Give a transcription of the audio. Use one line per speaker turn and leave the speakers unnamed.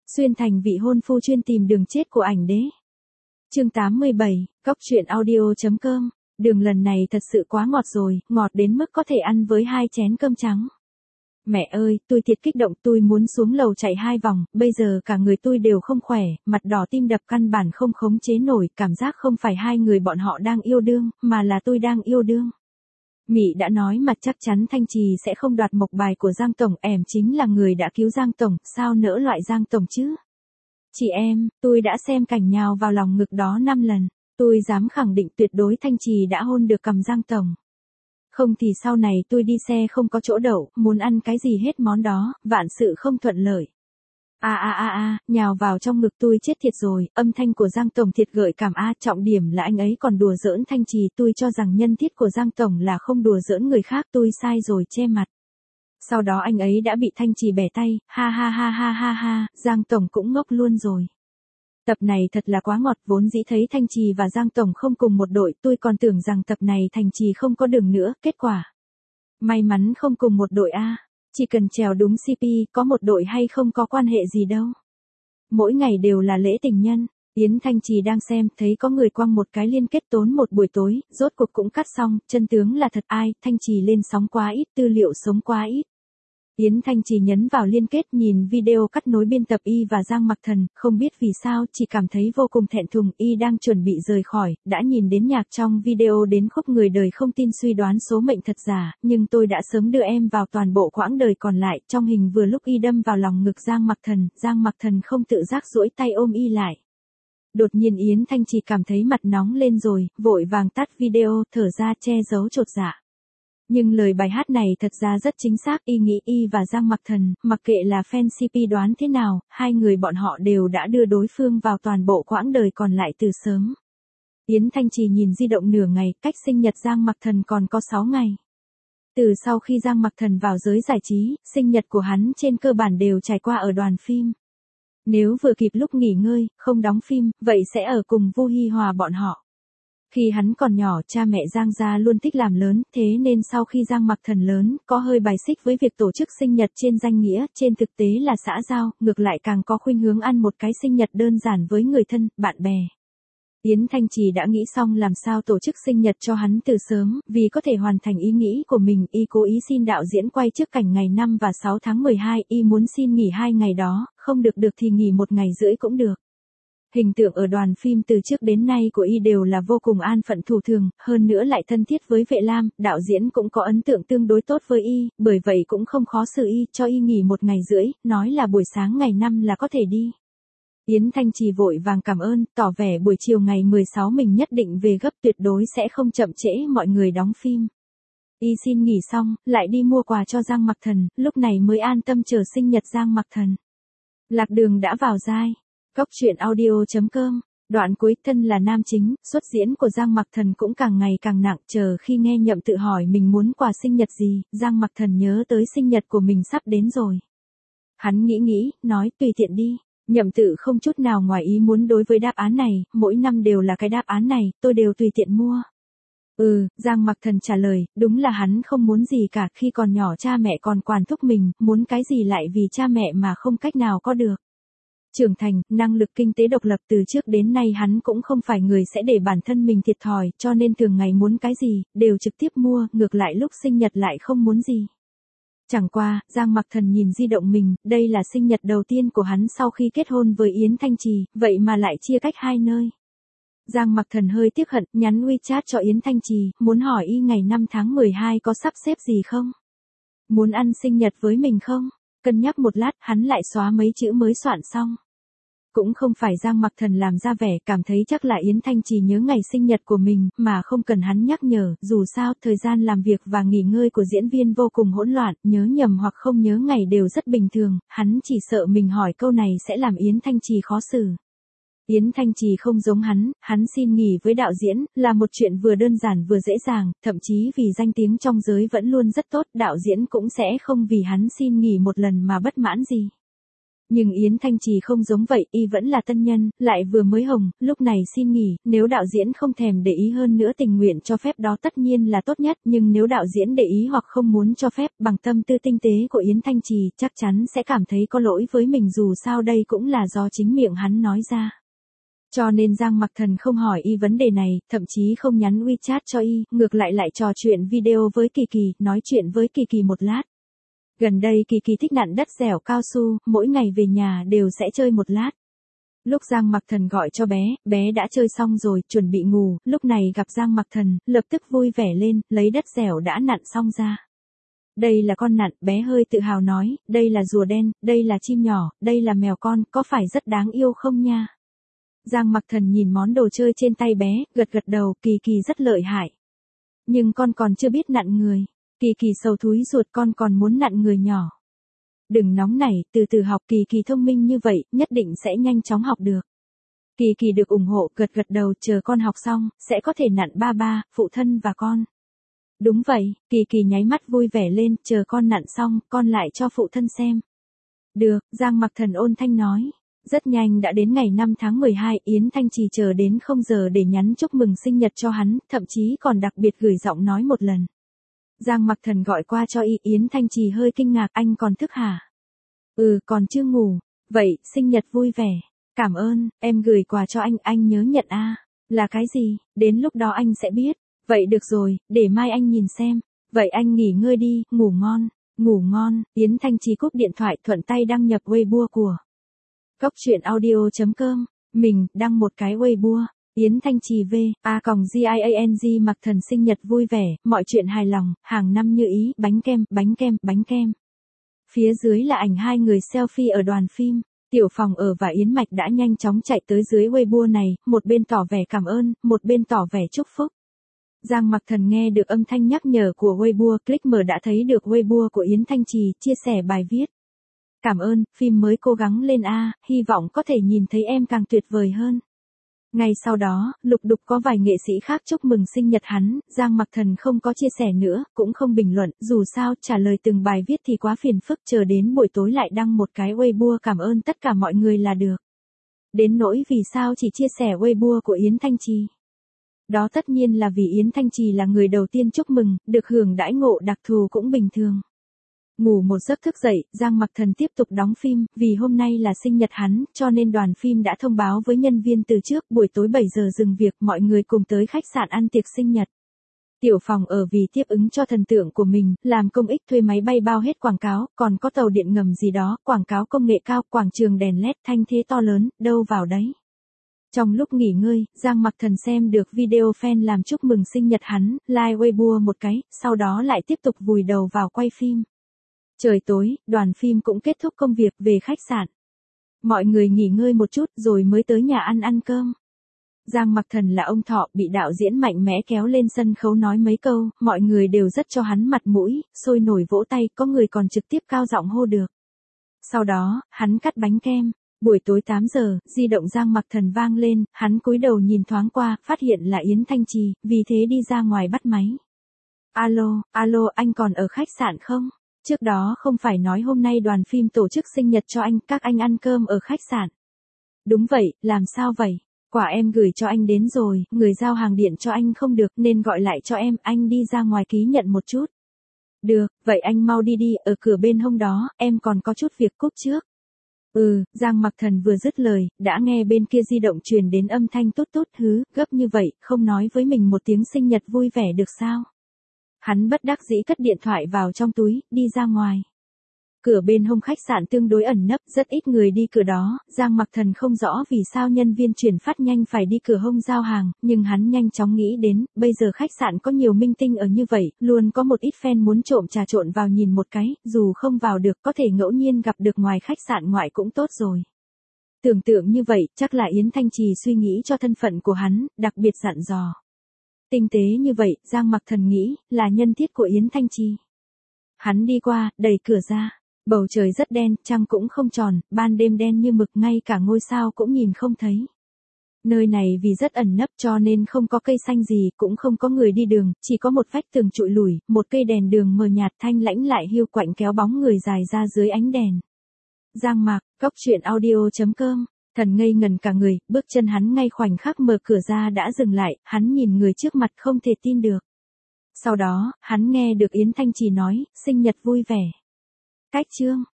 Xuyên thành vị hôn phu chuyên tìm đường chết của ảnh đế. Chương 87, Cóc truyện audio.com. Đường lần này thật sự quá ngọt rồi, ngọt đến mức có thể ăn với 2 chén cơm trắng. Mẹ ơi, tôi thiệt kích động, tôi muốn xuống lầu chạy 2 vòng, bây giờ cả người tôi đều không khỏe, mặt đỏ tim đập căn bản không khống chế nổi, cảm giác không phải hai người bọn họ đang yêu đương, mà là tôi đang yêu đương. Mị đã nói mà chắc chắn Thanh Trì sẽ không đoạt mộc bài của Giang Tổng, em chính là người đã cứu Giang Tổng, sao nỡ loại Giang Tổng chứ? Chị em, tôi đã xem cảnh nhào vào lòng ngực đó 5 lần, tôi dám khẳng định tuyệt đối Thanh Trì đã hôn được cằm Giang Tổng. Không thì sau này tôi đi xe không có chỗ đậu, muốn ăn cái gì hết món đó, vạn sự không thuận lợi. Nhào vào trong ngực tôi chết thiệt rồi, âm thanh của Giang Tổng thiệt gợi cảm trọng điểm là anh ấy còn đùa giỡn Thanh Trì, tôi cho rằng nhân thiết của Giang Tổng là không đùa giỡn người khác, tôi sai rồi che mặt. Sau đó anh ấy đã bị Thanh Trì bẻ tay, ha, Giang Tổng cũng ngốc luôn rồi. Tập này thật là quá ngọt, vốn dĩ thấy Thanh Trì và Giang Tổng không cùng một đội, tôi còn tưởng rằng tập này Thanh Trì không có đường nữa, kết quả. May mắn không cùng một đội chỉ cần trèo đúng CP, có một đội hay không có quan hệ gì đâu. Mỗi ngày đều là lễ tình nhân, Yến Thanh Trì đang xem, thấy có người quăng một cái liên kết tốn một buổi tối, rốt cuộc cũng cắt xong, chân tướng là thật ai, Thanh Trì lên sóng quá ít, tư liệu sống quá ít. Yến Thanh Trì nhấn vào liên kết nhìn video cắt nối biên tập Y và Giang Mặc Thần, không biết vì sao, chỉ cảm thấy vô cùng thẹn thùng, Y đang chuẩn bị rời khỏi, đã nhìn đến nhạc trong video đến khúc người đời không tin suy đoán số mệnh thật giả, nhưng tôi đã sớm đưa em vào toàn bộ quãng đời còn lại, trong hình vừa lúc Y đâm vào lòng ngực Giang Mặc Thần không tự giác duỗi tay ôm Y lại. Đột nhiên Yến Thanh Trì cảm thấy mặt nóng lên rồi, vội vàng tắt video, thở ra che giấu chột dạ. Nhưng lời bài hát này thật ra rất chính xác, Y nghĩ Y và Giang Mặc Thần, mặc kệ là fan CP đoán thế nào, hai người bọn họ đều đã đưa đối phương vào toàn bộ quãng đời còn lại từ sớm. Yến Thanh Trì nhìn di động nửa ngày, cách sinh nhật Giang Mặc Thần còn có 6 ngày. Từ sau khi Giang Mặc Thần vào giới giải trí, sinh nhật của hắn trên cơ bản đều trải qua ở đoàn phim. Nếu vừa kịp lúc nghỉ ngơi, không đóng phim, vậy sẽ ở cùng Vu Hi Hòa bọn họ. Khi hắn còn nhỏ, cha mẹ Giang gia luôn thích làm lớn, thế nên sau khi Giang Mặc Thần lớn, có hơi bài xích với việc tổ chức sinh nhật trên danh nghĩa, trên thực tế là xã giao, ngược lại càng có khuynh hướng ăn một cái sinh nhật đơn giản với người thân, bạn bè. Yến Thanh Trì đã nghĩ xong làm sao tổ chức sinh nhật cho hắn từ sớm, vì có thể hoàn thành ý nghĩ của mình, Y cố ý xin đạo diễn quay trước cảnh ngày 5 và 6 tháng 12, Y muốn xin nghỉ 2 ngày đó, không được thì nghỉ 1 ngày rưỡi cũng được. Hình tượng ở đoàn phim từ trước đến nay của Y đều là vô cùng an phận thủ thường, hơn nữa lại thân thiết với Vệ Lam, đạo diễn cũng có ấn tượng tương đối tốt với Y, bởi vậy cũng không khó xử Y, cho Y nghỉ 1 ngày rưỡi, nói là buổi sáng ngày 5 là có thể đi. Yến Thanh Trì vội vàng cảm ơn, tỏ vẻ buổi chiều ngày 16 mình nhất định về gấp, tuyệt đối sẽ không chậm trễ mọi người đóng phim. Y xin nghỉ xong, lại đi mua quà cho Giang Mặc Thần, lúc này mới an tâm chờ sinh nhật Giang Mặc Thần. Lạc Đường đã vào giai. Cóc truyện audio.com. Đoạn cuối, thân là nam chính, xuất diễn của Giang Mặc Thần cũng càng ngày càng nặng, chờ khi nghe Nhậm Tự hỏi mình muốn quà sinh nhật gì, Giang Mặc Thần nhớ tới sinh nhật của mình sắp đến rồi. Hắn nghĩ, nói, tùy tiện đi. Nhậm Tự không chút nào ngoài ý muốn đối với đáp án này, mỗi năm đều là cái đáp án này, tôi đều tùy tiện mua. Giang Mặc Thần trả lời, đúng là hắn không muốn gì cả, khi còn nhỏ cha mẹ còn quản thúc mình, muốn cái gì lại vì cha mẹ mà không cách nào có được. Trưởng thành, năng lực kinh tế độc lập, từ trước đến nay hắn cũng không phải người sẽ để bản thân mình thiệt thòi, cho nên thường ngày muốn cái gì, đều trực tiếp mua, ngược lại lúc sinh nhật lại không muốn gì. Chẳng qua, Giang Mặc Thần nhìn di động mình, đây là sinh nhật đầu tiên của hắn sau khi kết hôn với Yến Thanh Trì, vậy mà lại chia cách 2 nơi. Giang Mặc Thần hơi tiếc hận, nhắn WeChat cho Yến Thanh Trì, muốn hỏi Y ngày 5 tháng 12 có sắp xếp gì không? Muốn ăn sinh nhật với mình không? Cân nhắc một lát, hắn lại xóa mấy chữ mới soạn xong. Cũng không phải Giang Mặc Thần làm ra vẻ, cảm thấy chắc là Yến Thanh Trì nhớ ngày sinh nhật của mình, mà không cần hắn nhắc nhở, dù sao, thời gian làm việc và nghỉ ngơi của diễn viên vô cùng hỗn loạn, nhớ nhầm hoặc không nhớ ngày đều rất bình thường, hắn chỉ sợ mình hỏi câu này sẽ làm Yến Thanh Trì khó xử. Yến Thanh Trì không giống hắn xin nghỉ với đạo diễn, là một chuyện vừa đơn giản vừa dễ dàng, thậm chí vì danh tiếng trong giới vẫn luôn rất tốt, đạo diễn cũng sẽ không vì hắn xin nghỉ một lần mà bất mãn gì. Nhưng Yến Thanh Trì không giống vậy, y vẫn là tân nhân, lại vừa mới hồng, lúc này xin nghỉ, nếu đạo diễn không thèm để ý hơn nữa tình nguyện cho phép đó tất nhiên là tốt nhất, nhưng nếu đạo diễn để ý hoặc không muốn cho phép, bằng tâm tư tinh tế của Yến Thanh Trì, chắc chắn sẽ cảm thấy có lỗi với mình, dù sao đây cũng là do chính miệng hắn nói ra. Cho nên Giang Mặc Thần không hỏi y vấn đề này, thậm chí không nhắn WeChat cho y, ngược lại trò chuyện video với Kỳ Kỳ, nói chuyện với Kỳ Kỳ một lát. Gần đây Kỳ Kỳ thích nặn đất dẻo cao su, mỗi ngày về nhà đều sẽ chơi một lát. Lúc Giang Mặc Thần gọi cho bé, bé đã chơi xong rồi, chuẩn bị ngủ, lúc này gặp Giang Mặc Thần, lập tức vui vẻ lên, lấy đất dẻo đã nặn xong ra. Đây là con nặn, bé hơi tự hào nói, đây là rùa đen, đây là chim nhỏ, đây là mèo con, có phải rất đáng yêu không nha? Giang Mặc Thần nhìn món đồ chơi trên tay bé, gật đầu, Kỳ Kỳ rất lợi hại. Nhưng con còn chưa biết nặn người. Kỳ Kỳ sầu thúi ruột, con còn muốn nặn người nhỏ. Đừng nóng nảy, từ từ học, Kỳ Kỳ thông minh như vậy, nhất định sẽ nhanh chóng học được. Kỳ Kỳ được ủng hộ, gật đầu, chờ con học xong, sẽ có thể nặn ba, phụ thân và con. Đúng vậy, Kỳ Kỳ nháy mắt vui vẻ lên, chờ con nặn xong, con lại cho phụ thân xem. Được, Giang Mặc Thần ôn thanh nói. Rất nhanh đã đến ngày 5 tháng 12, Yến Thanh Trì chờ đến không giờ để nhắn chúc mừng sinh nhật cho hắn, thậm chí còn đặc biệt gửi giọng nói một lần. Giang Mặc Thần gọi qua cho y, Yến Thanh Trì hơi kinh ngạc, anh còn thức hả? Ừ, còn chưa ngủ. Vậy, sinh nhật vui vẻ. Cảm ơn, em gửi quà cho anh nhớ nhận a. Là cái gì, đến lúc đó anh sẽ biết. Vậy được rồi, để mai anh nhìn xem. Vậy anh nghỉ ngơi đi, ngủ ngon. Ngủ ngon, Yến Thanh Trì cúp điện thoại, thuận tay đăng nhập Weibo của Cốc truyện audio.com. Mình đăng một cái Weibo. Yến Thanh Trì V.A.Giang Mặc Thần sinh nhật vui vẻ, mọi chuyện hài lòng, hàng năm như ý, bánh kem. Phía dưới là ảnh hai người selfie ở đoàn phim. Tiểu Phòng ở và Yến Mạch đã nhanh chóng chạy tới dưới Weibo này, một bên tỏ vẻ cảm ơn, một bên tỏ vẻ chúc phúc. Giang Mặc Thần nghe được âm thanh nhắc nhở của Weibo, click mở đã thấy được Weibo của Yến Thanh Trì, chia sẻ bài viết. Cảm ơn, phim mới cố gắng lên a, hy vọng có thể nhìn thấy em càng tuyệt vời hơn. Ngay sau đó, lục đục có vài nghệ sĩ khác chúc mừng sinh nhật hắn, Giang Mặc Thần không có chia sẻ nữa, cũng không bình luận, dù sao trả lời từng bài viết thì quá phiền phức, chờ đến buổi tối lại đăng một cái Weibo cảm ơn tất cả mọi người là được. Đến nỗi vì sao chỉ chia sẻ Weibo của Yến Thanh Trì. Đó tất nhiên là vì Yến Thanh Trì là người đầu tiên chúc mừng, được hưởng đãi ngộ đặc thù cũng bình thường. Ngủ một giấc thức dậy, Giang Mặc Thần tiếp tục đóng phim, vì hôm nay là sinh nhật hắn, cho nên đoàn phim đã thông báo với nhân viên từ trước, buổi tối 7 giờ dừng việc, mọi người cùng tới khách sạn ăn tiệc sinh nhật. Tiểu Phòng ở vì tiếp ứng cho thần tượng của mình, làm công ích thuê máy bay bao hết quảng cáo, còn có tàu điện ngầm gì đó, quảng cáo công nghệ cao, quảng trường đèn LED thanh thế to lớn, đâu vào đấy. Trong lúc nghỉ ngơi, Giang Mặc Thần xem được video fan làm chúc mừng sinh nhật hắn, like Weibo một cái, sau đó lại tiếp tục vùi đầu vào quay phim. Trời tối, đoàn phim cũng kết thúc công việc về khách sạn. Mọi người nghỉ ngơi một chút rồi mới tới nhà ăn cơm. Giang Mặc Thần là ông Thọ, bị đạo diễn mạnh mẽ kéo lên sân khấu nói mấy câu, mọi người đều rất cho hắn mặt mũi, sôi nổi vỗ tay, có người còn trực tiếp cao giọng hô được. Sau đó, hắn cắt bánh kem. Buổi tối 8 giờ, di động Giang Mặc Thần vang lên, hắn cúi đầu nhìn thoáng qua, phát hiện là Yến Thanh Trì, vì thế đi ra ngoài bắt máy. Alo, anh còn ở khách sạn không? Trước đó không phải nói hôm nay đoàn phim tổ chức sinh nhật cho anh, các anh ăn cơm ở khách sạn. Đúng vậy, làm sao vậy? Quả em gửi cho anh đến rồi, người giao hàng điện cho anh không được nên gọi lại cho em, anh đi ra ngoài ký nhận một chút. Được, vậy anh mau đi, ở cửa bên hông đó, em còn có chút việc cúp trước. Giang Mặc Thần vừa dứt lời, đã nghe bên kia di động truyền đến âm thanh tút hứ, gấp như vậy, không nói với mình một tiếng sinh nhật vui vẻ được sao? Hắn bất đắc dĩ cất điện thoại vào trong túi, đi ra ngoài. Cửa bên hông khách sạn tương đối ẩn nấp, rất ít người đi cửa đó, Giang Mặc Thần không rõ vì sao nhân viên chuyển phát nhanh phải đi cửa hông giao hàng, nhưng hắn nhanh chóng nghĩ đến, bây giờ khách sạn có nhiều minh tinh ở như vậy, luôn có một ít fan muốn trộm trà trộn vào nhìn một cái, dù không vào được có thể ngẫu nhiên gặp được ngoài khách sạn ngoại cũng tốt rồi. Tưởng tượng như vậy, chắc là Yến Thanh Trì suy nghĩ cho thân phận của hắn, đặc biệt dặn dò. Tinh tế như vậy, Giang Mặc Thần nghĩ, là nhân thiết của Yến Thanh Trì. Hắn đi qua, đẩy cửa ra. Bầu trời rất đen, trăng cũng không tròn, ban đêm đen như mực, ngay cả ngôi sao cũng nhìn không thấy. Nơi này vì rất ẩn nấp cho nên không có cây xanh gì, cũng không có người đi đường, chỉ có một vách tường trụi lủi, một cây đèn đường mờ nhạt thanh lãnh lại hiu quạnh kéo bóng người dài ra dưới ánh đèn. Giang Mạc, cóc truyện audio.com. Thần ngây ngần cả người, bước chân hắn ngay khoảnh khắc mở cửa ra đã dừng lại, hắn nhìn người trước mặt không thể tin được. Sau đó, hắn nghe được Yến Thanh Trì nói, sinh nhật vui vẻ. Cách chương